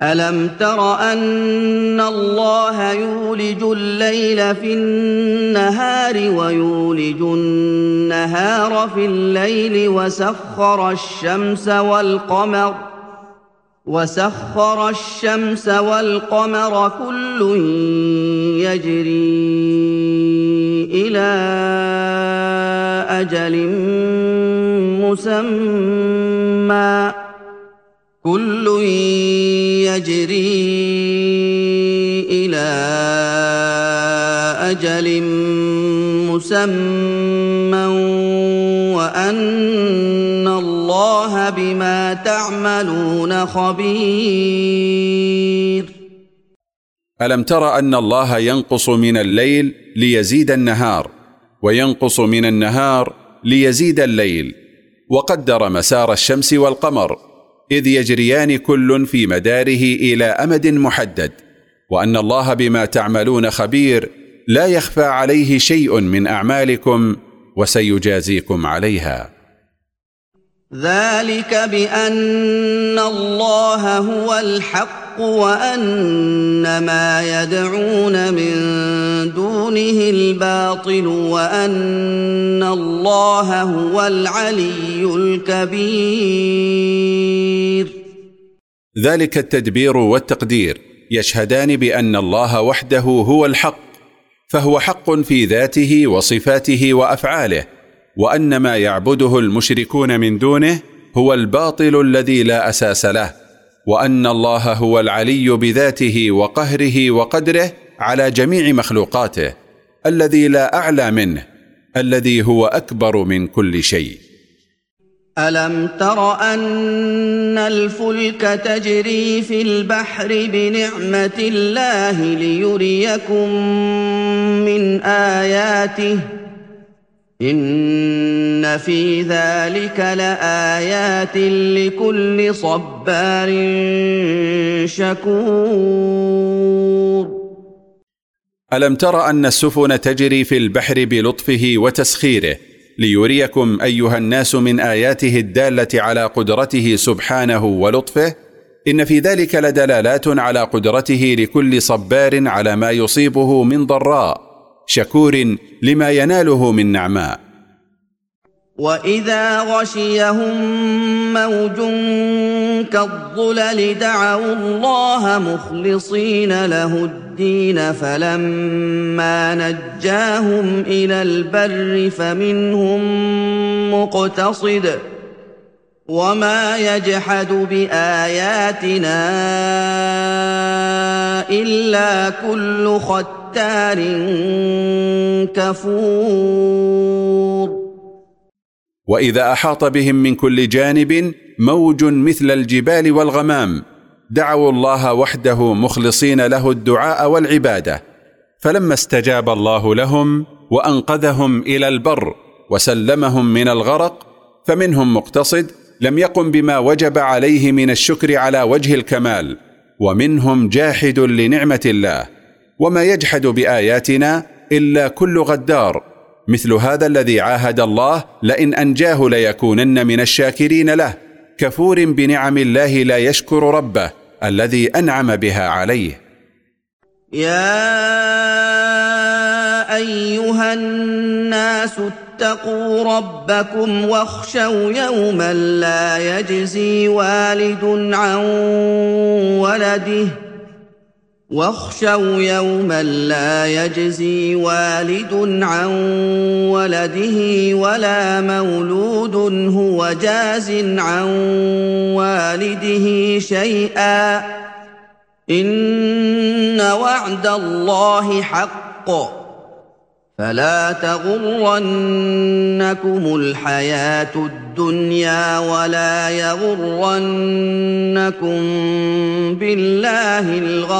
ألم تر أن الله يولج الليل في النهار ويولج النهار في الليل وسخر الشمس والقمر كل يجري إلى أجل مسمى وأن الله بما تعملون خبير. ألم تر أن الله ينقص من الليل ليزيد النهار، وينقص من النهار ليزيد الليل، وقدر مسار الشمس والقمر إذ يجريان كل في مداره إلى أمد محدد، وأن الله بما تعملون خبير، لا يخفى عليه شيء من أعمالكم وسيجازيكم عليها. ذلك بأن الله هو الحق وأن ما يدعون من دونه الباطل وأن الله هو العلي الكبير. ذلك التدبير والتقدير يشهدان بأن الله وحده هو الحق، فهو حق في ذاته وصفاته وأفعاله، وأن ما يعبده المشركون من دونه هو الباطل الذي لا أساس له، وأن الله هو العلي بذاته وقهره وقدره على جميع مخلوقاته، الذي لا أعلى منه، الذي هو أكبر من كل شيء. ألم تر أن الفلك تجري في البحر بنعمة الله ليريكم من آياته إن في ذلك لآيات لكل صبار شكور. ألم تر أن السفن تجري في البحر بلطفه وتسخيره ليريكم أيها الناس من آياته الدالة على قدرته سبحانه ولطفه؟ إن في ذلك لدلالات على قدرته لكل صبار على ما يصيبه من ضراء، شكور لما يناله من نعماء. وإذا غشيهم موج كالظلل دعوا الله مخلصين له الدين فلما نجاهم إلى البر فمنهم مقتصد وما يجحد بآياتنا إلا كل ختار كفور. وإذا أحاط بهم من كل جانب موج مثل الجبال والغمام دعوا الله وحده مخلصين له الدعاء والعبادة، فلما استجاب الله لهم وأنقذهم إلى البر وسلمهم من الغرق فمنهم مقتصد لم يقم بما وجب عليه من الشكر على وجه الكمال، ومنهم جاحد لنعمة الله، وما يجحد بآياتنا إلا كل غدار، مثل هذا الذي عاهد الله لئن أنجاه ليكونن من الشاكرين له، كفور بنعم الله لا يشكر ربه الذي أنعم بها عليه. يا أيها الناس اتقوا ربكم واخشوا يوما لا يجزي والد عن ولده ولا مولود هو جاز عن والده شيئا إن وعد الله حق فلا تغرنكم الحياة الدنيا ولا يغرنكم بالله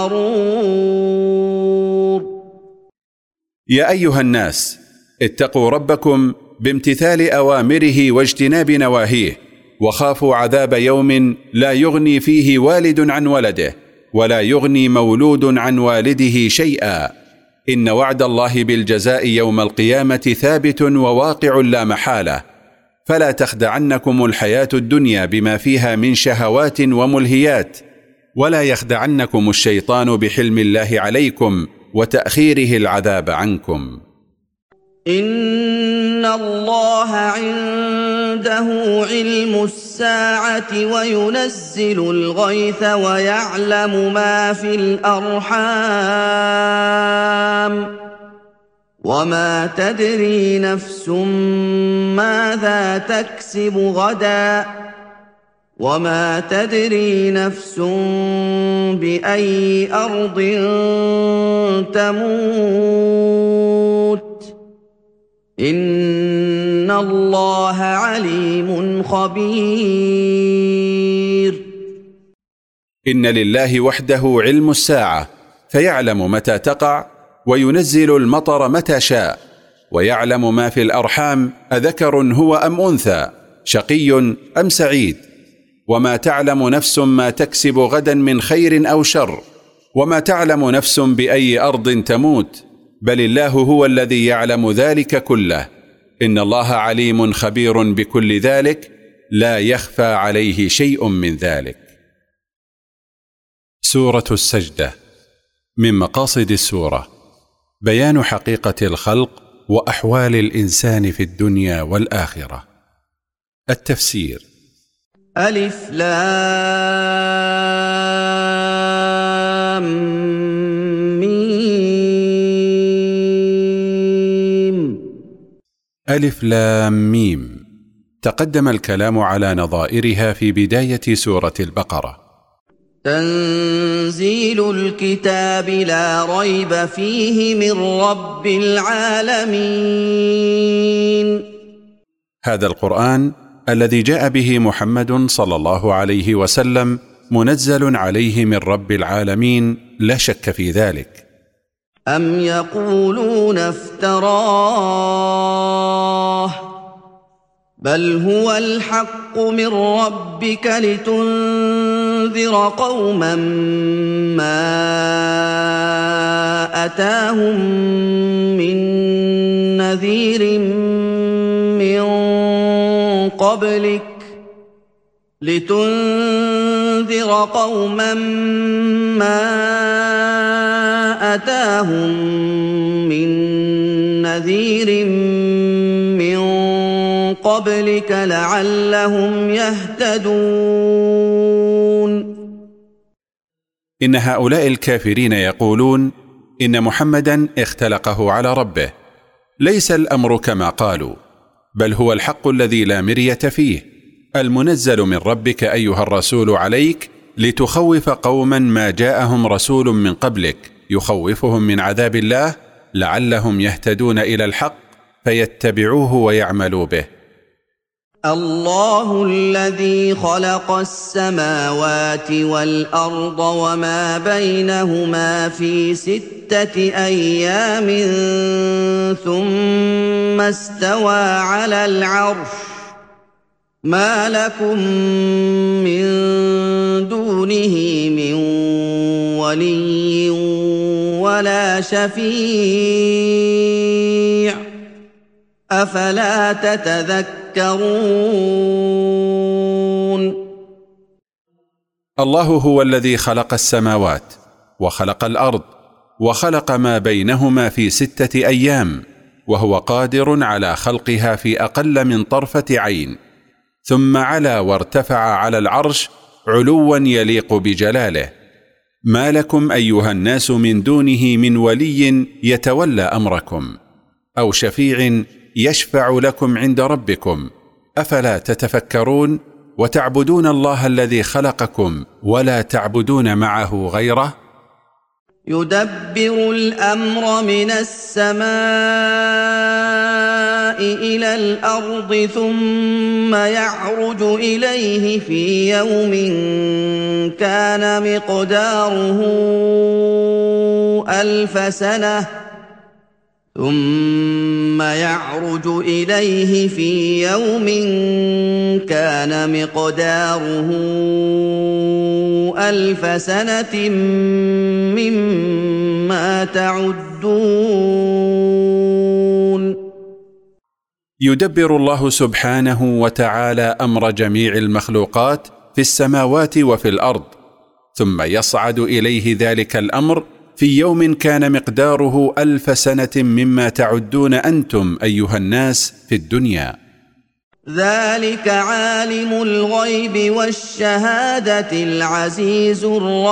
الغرور. يا أيها الناس اتقوا ربكم بامتثال أوامره واجتناب نواهيه، وخافوا عذاب يوم لا يغني فيه والد عن ولده ولا يغني مولود عن والده شيئا، إن وعد الله بالجزاء يوم القيامة ثابت وواقع لا محالة، فلا تخدعنكم الحياة الدنيا بما فيها من شهوات وملهيات، ولا يخدعنكم الشيطان بحلم الله عليكم وتأخيره العذاب عنكم. إن الله عنده علم الساعة وينزل الغيث ويعلم ما في الأرحام وما تدري نفس ماذا تكسب غدا وما تدري نفس بأي أرض تموت إن الله عليم خبير. إن لله وحده علم الساعة فيعلم متى تقع، وينزل المطر متى شاء، ويعلم ما في الأرحام أذكر هو أم أنثى، شقي أم سعيد، وما تعلم نفس ما تكسب غدا من خير أو شر، وما تعلم نفس بأي أرض تموت، بل الله هو الذي يعلم ذلك كله. إن الله عليم خبير بكل ذلك، لا يخفى عليه شيء من ذلك. سورة السجدة. من مقاصد السورة بيان حقيقة الخلق وأحوال الإنسان في الدنيا والآخرة. التفسير: ألف لام ميم. ألف لام ميم. تقدم الكلام على نظائرها في بداية سورة البقرة. تنزيل الكتاب لا ريب فيه من رب العالمين. هذا القرآن الذي جاء به محمد صلى الله عليه وسلم منزل عليه من رب العالمين، لا شك في ذلك. أم يقولون افتراه بل هو الحق من ربك لتنذر قوما ما أتاهم من نذير من قبلك لتنذر قوما ما أتاهم من نذير من قبلك لعلهم يهتدون. إن هؤلاء الكافرين يقولون إن محمدا اختلقه على ربه. ليس الأمر كما قالوا، بل هو الحق الذي لا مرية فيه، المنزل من ربك أيها الرسول عليك لتخوف قوما ما جاءهم رسول من قبلك يخوفهم من عذاب الله، لعلهم يهتدون إلى الحق فيتبعوه ويعملوا به. الله الذي خلق السماوات والأرض وما بينهما في 6 أيام ثم استوى على العرش، ما لكم من دونه من ولي ولا شفيع، أفلا تتذكرون. الله هو الذي خلق السماوات وخلق الأرض وخلق ما بينهما في 6 أيام، وهو قادر على خلقها في أقل من طرفة عين، ثم علا وارتفع على العرش علوا يليق بجلاله. ما لكم أيها الناس من دونه من ولي يتولى أمركم، أو شفيع يشفع لكم عند ربكم، أفلا تتفكرون وتعبدون الله الذي خلقكم ولا تعبدون معه غيره؟ يدبر الأمر من السماء إلى الأرض ثم يعرج إليه في يوم كان مقداره 1000 سنة، ثم يعرج إليه في يوم كان مقداره 1000 سنة مما تعدون. يدبر الله سبحانه وتعالى أمر جميع المخلوقات في السماوات وفي الأرض، ثم يصعد إليه ذلك الأمر في يوم كان مقداره 1000 سنة مما تعدون أنتم أيها الناس في الدنيا. ذلك عالم الغيب والشهادة العزيز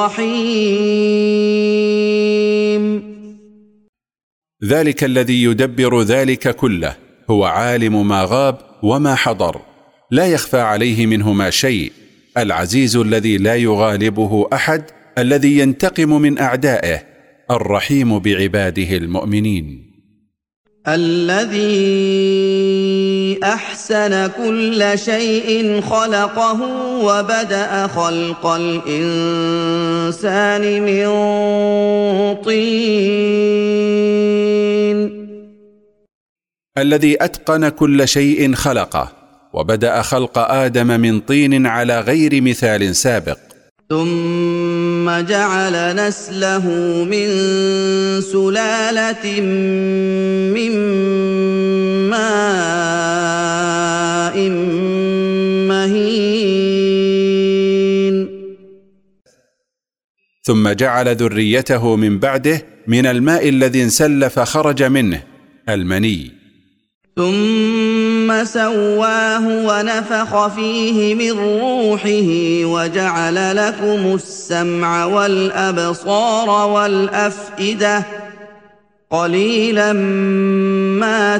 الرحيم. ذلك الذي يدبر ذلك كله هو عالم ما غاب وما حضر، لا يخفى عليه منهما شيء، العزيز الذي لا يغالبه أحد، الذي ينتقم من أعدائه، الرحيم بعباده المؤمنين. الذي أحسن كل شيء خلقه وبدأ خلق الإنسان من طين. الذي أتقن كل شيء خلقه وبدأ خلق آدم من طين على غير مثال سابق. ثم جعل نسله من سلالة من ماء مهين. ثم جعل ذريته من بعده من الماء الذي انسل فخرج منه المني. ثم سواه ونفخ فيه من روحه وجعل لكم السمع والأبصار والأفئدة قليلا ما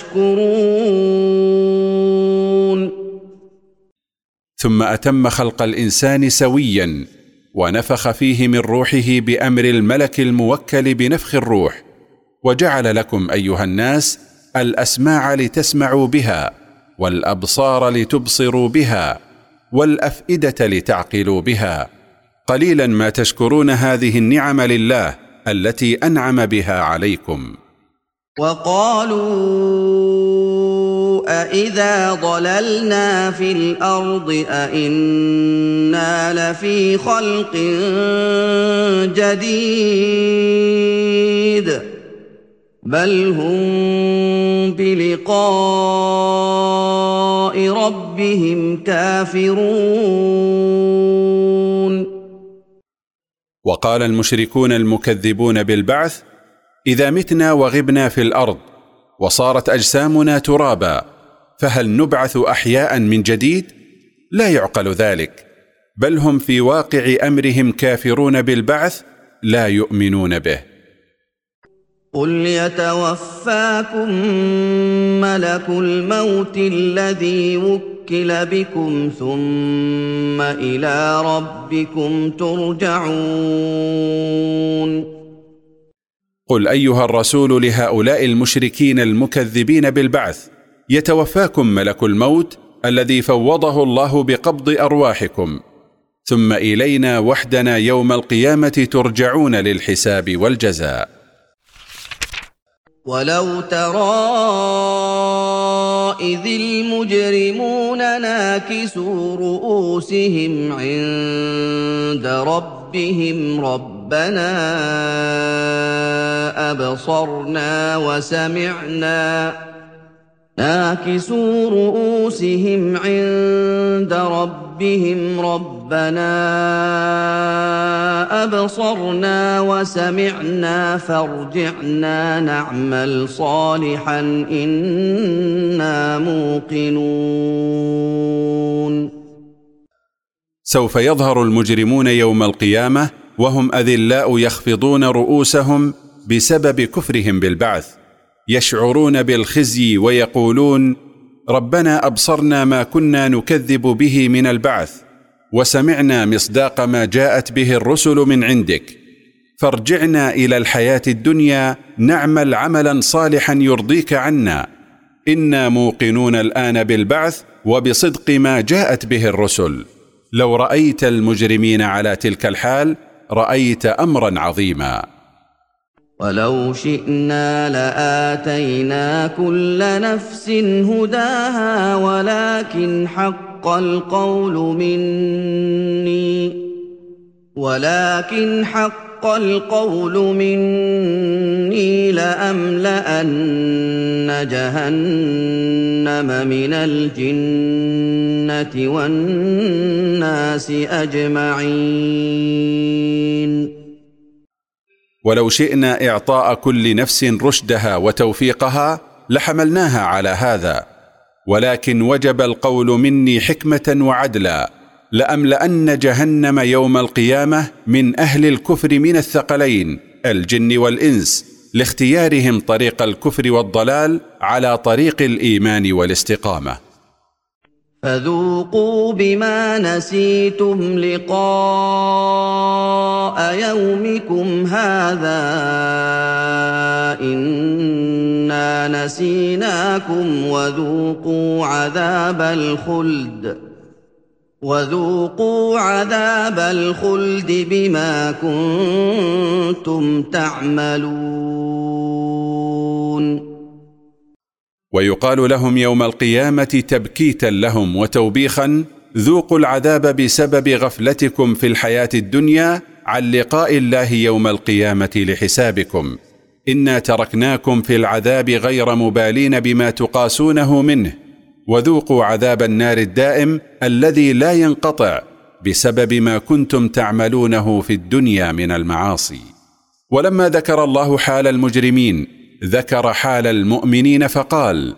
تشكرون. ثم أتم خلق الإنسان سويا ونفخ فيه من روحه بأمر الملك الموكل بنفخ الروح، وجعل لكم أيها الناس الأسماع لتسمعوا بها، والأبصار لتبصروا بها، والأفئدة لتعقلوا بها. قليلا ما تشكرون هذه النعم لله التي أنعم بها عليكم. وقالوا أإذا ضللنا في الأرض أإنا لفي خلق جديد بل هم بلقاء ربهم كافرون. وقال المشركون المكذبون بالبعث: إذا متنا وغبنا في الأرض وصارت أجسامنا ترابا فهل نبعث أحياء من جديد؟ لا يعقل ذلك، بل هم في واقع أمرهم كافرون بالبعث لا يؤمنون به. قل يتوفاكم ملك الموت الذي وكل بكم ثم إلى ربكم ترجعون. قل أيها الرسول لهؤلاء المشركين المكذبين بالبعث: يتوفاكم ملك الموت الذي فوضه الله بقبض أرواحكم، ثم إلينا وحدنا يوم القيامة ترجعون للحساب والجزاء. ولو ترى إذ المجرمون ناكسوا رؤوسهم عند ربهم ربنا أبصرنا وسمعنا ناكسوا رؤوسهم عند ربهم ربنا أبصرنا وسمعنا فارجعنا نعمل صالحا إنا موقنون. سوف يظهر المجرمون يوم القيامة وهم أذلاء يخفضون رؤوسهم بسبب كفرهم بالبعث، يشعرون بالخزي ويقولون: ربنا أبصرنا ما كنا نكذب به من البعث، وسمعنا مصداق ما جاءت به الرسل من عندك، فارجعنا إلى الحياة الدنيا نعمل عملا صالحا يرضيك عنا، إنا موقنون الآن بالبعث وبصدق ما جاءت به الرسل. لو رأيت المجرمين على تلك الحال رأيت أمرا عظيما. ولو شئنا لآتينا كل نفس هداها ولكن حق القول حق القول مني لأملأن جهنم من الجنة والناس أجمعين. ولو شئنا إعطاء كل نفس رشدها وتوفيقها لحملناها على هذا، ولكن وجب القول مني حكمة وعدلا لأملأن جهنم يوم القيامة من أهل الكفر من الثقلين الجن والإنس، لاختيارهم طريق الكفر والضلال على طريق الإيمان والاستقامة. فذوقوا بما نسيتم لقاء يومكم هذا إنا نسيناكم وذوقوا عذاب الخلد بما كنتم تعملون. ويقال لهم يوم القيامة تبكيتا لهم وتوبيخا: ذوقوا العذاب بسبب غفلتكم في الحياة الدنيا عن لقاء الله يوم القيامة لحسابكم، إنا تركناكم في العذاب غير مبالين بما تقاسونه منه، وذوقوا عذاب النار الدائم الذي لا ينقطع بسبب ما كنتم تعملونه في الدنيا من المعاصي. ولما ذكر الله حال المجرمين ذكر حال المؤمنين فقال: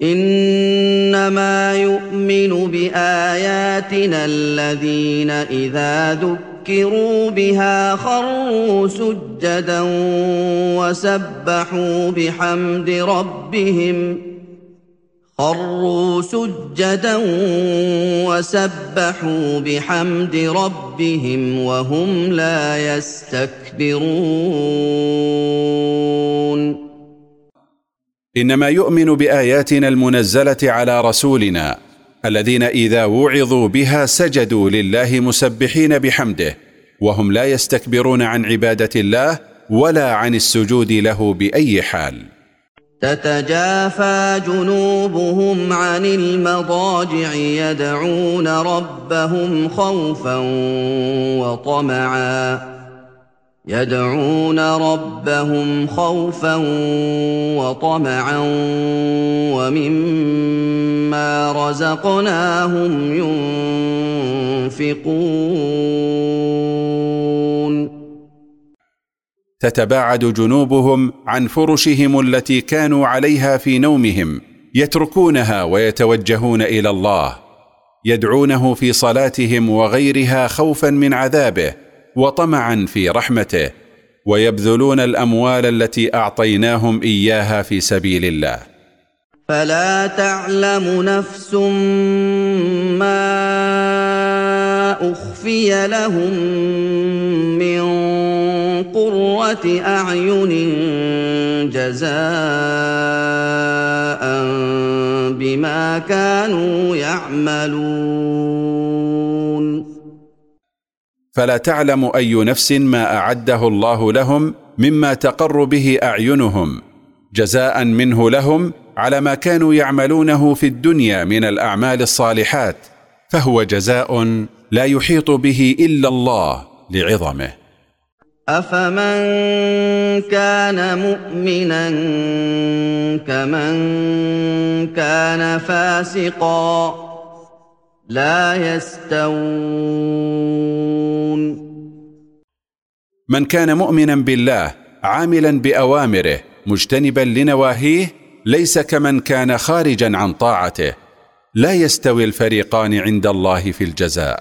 إنما يؤمن بآياتنا الذين إذا ذكروا بها خروا سجدا وسبحوا بحمد ربهم وهم لا يستكبرون. إنما يؤمن بآياتنا المنزلة على رسولنا الذين إذا وعظوا بها سجدوا لله مسبحين بحمده، وهم لا يستكبرون عن عبادة الله ولا عن السجود له بأي حال. تتجافى جنوبهم عن المضاجع يدعون ربهم خوفا وطمعا ومما رزقناهم ينفقون. تتباعد جنوبهم عن فرشهم التي كانوا عليها في نومهم، يتركونها ويتوجهون إلى الله، يدعونه في صلاتهم وغيرها خوفا من عذابه وطمعا في رحمته، ويبذلون الأموال التي أعطيناهم إياها في سبيل الله. فلا تعلم نفس ما أخفي لهم من قرة أعين جزاء بما كانوا يعملون. فلا تعلم أي نفس ما أعده الله لهم مما تقر به أعينهم جزاء منه لهم على ما كانوا يعملونه في الدنيا من الأعمال الصالحات، فهو جزاء لا يحيط به إلا الله لعظمه. أفمن كان مؤمنا كمن كان فاسقا لا يستوون. من كان مؤمنا بالله عاملا بأوامره مجتنبا لنواهيه ليس كمن كان خارجا عن طاعته، لا يستوي الفريقان عند الله في الجزاء.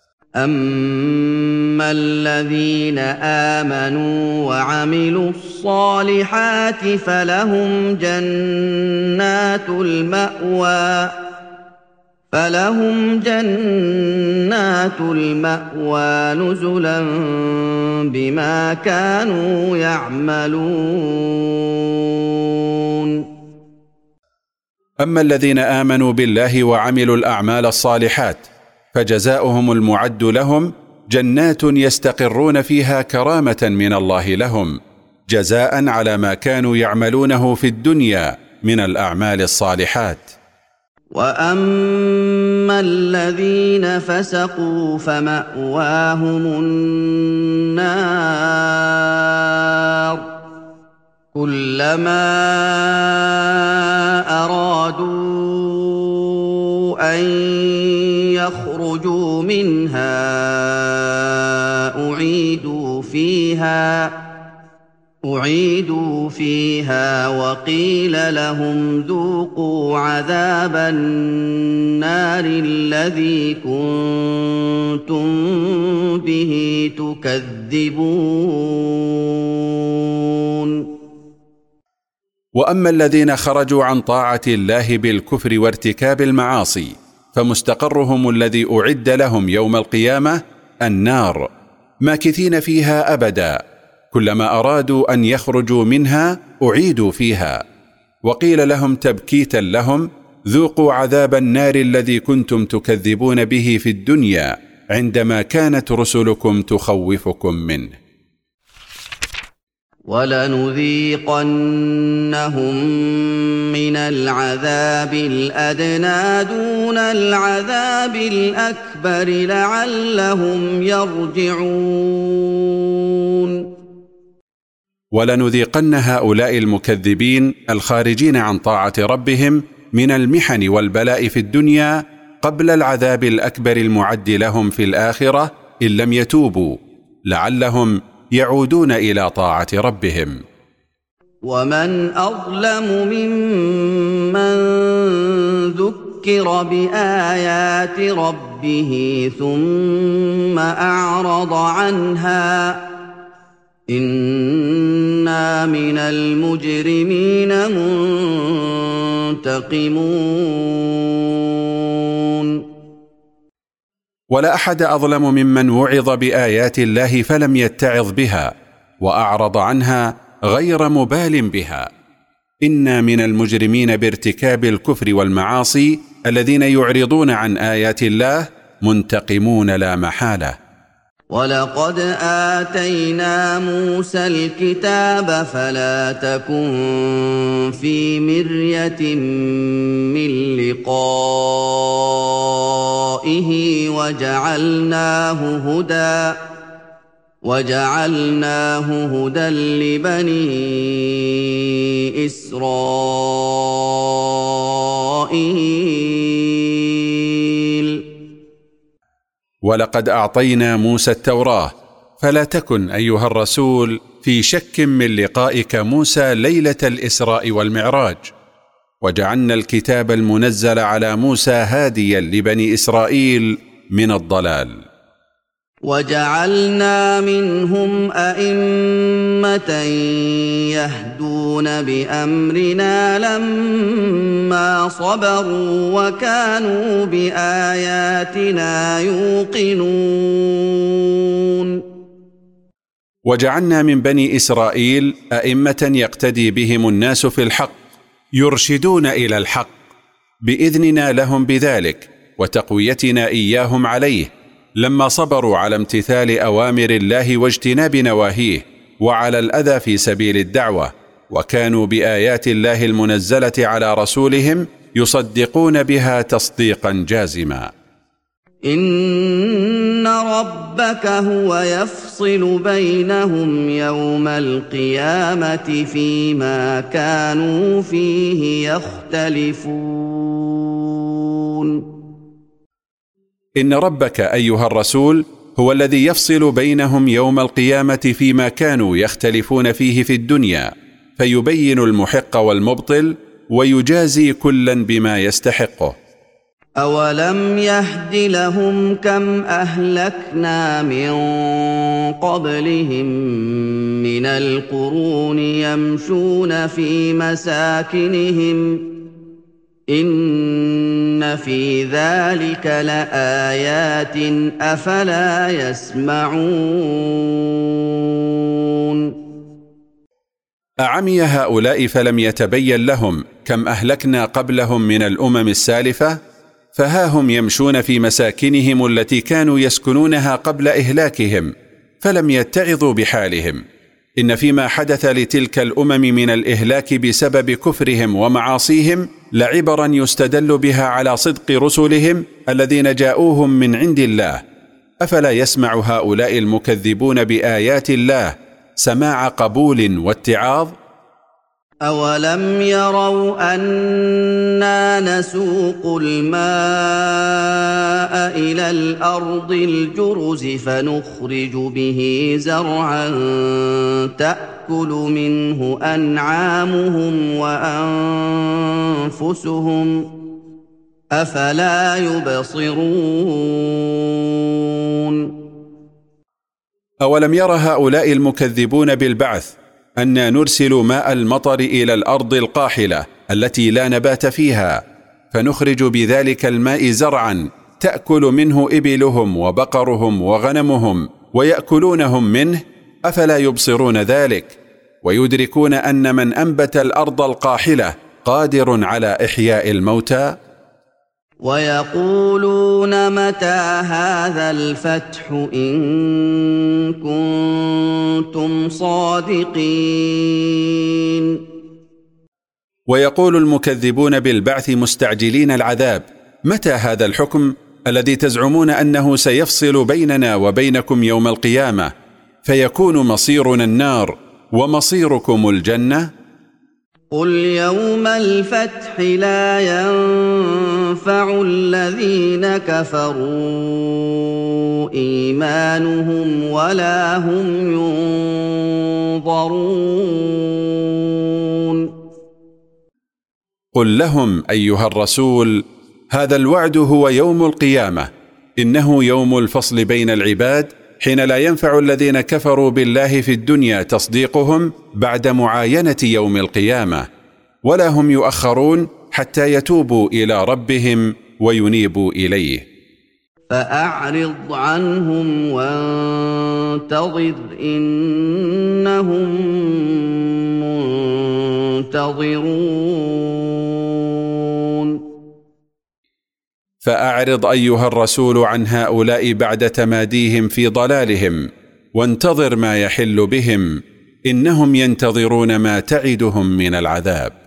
أما الذين آمنوا وعملوا الصالحات فلهم جنات المأوى نزلا بما كانوا يعملون. أما الذين آمنوا بالله وعملوا الأعمال الصالحات فجزاؤهم المعد لهم جنات يستقرون فيها كرامة من الله لهم، جزاء على ما كانوا يعملونه في الدنيا من الأعمال الصالحات. وأما الذين فسقوا فمأواهم النار كلما أرادوا أن يخرجوا منها أعيدوا فيها وقيل لهم ذوقوا عذاب النار الذي كنتم به تكذبون. وأما الذين خرجوا عن طاعة الله بالكفر وارتكاب المعاصي فمستقرهم الذي أعد لهم يوم القيامة النار ماكثين فيها أبدا، كلما أرادوا أن يخرجوا منها أعيدوا فيها، وقيل لهم تبكيتا لهم ذوقوا عذاب النار الذي كنتم تكذبون به في الدنيا عندما كانت رسلكم تخوفكم منه. ولنذيقنهم من العذاب الأدنى دون العذاب الأكبر لعلهم يرجعون. ولنذيقن هؤلاء المكذبين الخارجين عن طاعة ربهم من المحن والبلاء في الدنيا قبل العذاب الأكبر المعد لهم في الآخرة إن لم يتوبوا، لعلهم يعودون إلى طاعة ربهم. ومن أظلم ممن ذكر بآيات ربه ثم أعرض عنها إنا من المجرمين منتقمون. ولا أحد أظلم ممن وعظ بآيات الله فلم يتعظ بها وأعرض عنها غير مبال بها. إنا من المجرمين بارتكاب الكفر والمعاصي الذين يعرضون عن آيات الله منتقمون لا محالة. ولقد آتينا موسى الكتاب فلا تكن في مرية من لقائه وجعلناه هدى لبني إسرائيل. ولقد أعطينا موسى التوراة فلا تكن أيها الرسول في شك من لقائك موسى ليلة الإسراء والمعراج، وجعلنا الكتاب المنزل على موسى هاديا لبني إسرائيل من الضلال. وجعلنا منهم أئمة يهدون بأمرنا لما صبروا وكانوا بآياتنا يوقنون. وجعلنا من بني إسرائيل أئمة يقتدي بهم الناس في الحق يرشدون إلى الحق بإذننا لهم بذلك وتقويتنا إياهم عليه لما صبروا على امتثال أوامر الله واجتناب نواهيه وعلى الأذى في سبيل الدعوة، وكانوا بآيات الله المنزلة على رسولهم يصدقون بها تصديقا جازما. إن ربك هو يفصل بينهم يوم القيامة فيما كانوا فيه يختلفون. إن ربك أيها الرسول هو الذي يفصل بينهم يوم القيامة فيما كانوا يختلفون فيه في الدنيا، فيبين المحق والمبطل ويجازي كلا بما يستحقه. أولم يهد لهم كم أهلكنا من قبلهم من القرون يمشون في مساكنهم إن في ذلك لآيات أفلا يسمعون. أعمي هؤلاء فلم يتبين لهم كم أهلكنا قبلهم من الأمم السالفة؟ فها هم يمشون في مساكنهم التي كانوا يسكنونها قبل إهلاكهم فلم يتعظوا بحالهم. إن فيما حدث لتلك الأمم من الإهلاك بسبب كفرهم ومعاصيهم لعبرا يستدل بها على صدق رسلهم الذين جاءوهم من عند الله. أفلا يسمع هؤلاء المكذبون بآيات الله سماع قبول واتعاظ؟ أَوَلَمْ يَرَوْا أَنَّا نَسُوقُ الْمَاءَ إِلَى الْأَرْضِ الْجُرُزِ فَنُخْرِجُ بِهِ زَرْعًا تَأْكُلُ مِنْهُ أَنْعَامُهُمْ وَأَنفُسُهُمْ ۖ أَفَلَا يُبْصِرُونَ أولم ير هؤلاء المكذبون بالبعث أننا نرسل ماء المطر إلى الأرض القاحلة التي لا نبات فيها، فنخرج بذلك الماء زرعا تأكل منه إبلهم وبقرهم وغنمهم ويأكلونهم منه، أفلا يبصرون ذلك ويدركون أن من أنبت الأرض القاحلة قادر على إحياء الموتى؟ ويقولون متى هذا الفتح إن كنتم صادقين. ويقول المكذبون بالبعث مستعجلين العذاب: متى هذا الحكم الذي تزعمون أنه سيفصل بيننا وبينكم يوم القيامة فيكون مصيرنا النار ومصيركم الجنة؟ قل يوم الفتح لا ينفع الذين كفروا إيمانهم ولا هم ينظرون. قل لهم أيها الرسول: هذا الوعد هو يوم القيامة، إنه يوم الفصل بين العباد، حين لا ينفع الذين كفروا بالله في الدنيا تصديقهم بعد معاينة يوم القيامة، ولا هم يؤخرون حتى يتوبوا إلى ربهم وينيبوا إليه. فأعرض عنهم وانتظر إنهم منتظرون. فأعرض أيها الرسول عن هؤلاء بعد تماديهم في ضلالهم، وانتظر ما يحل بهم، إنهم ينتظرون ما تعدهم من العذاب.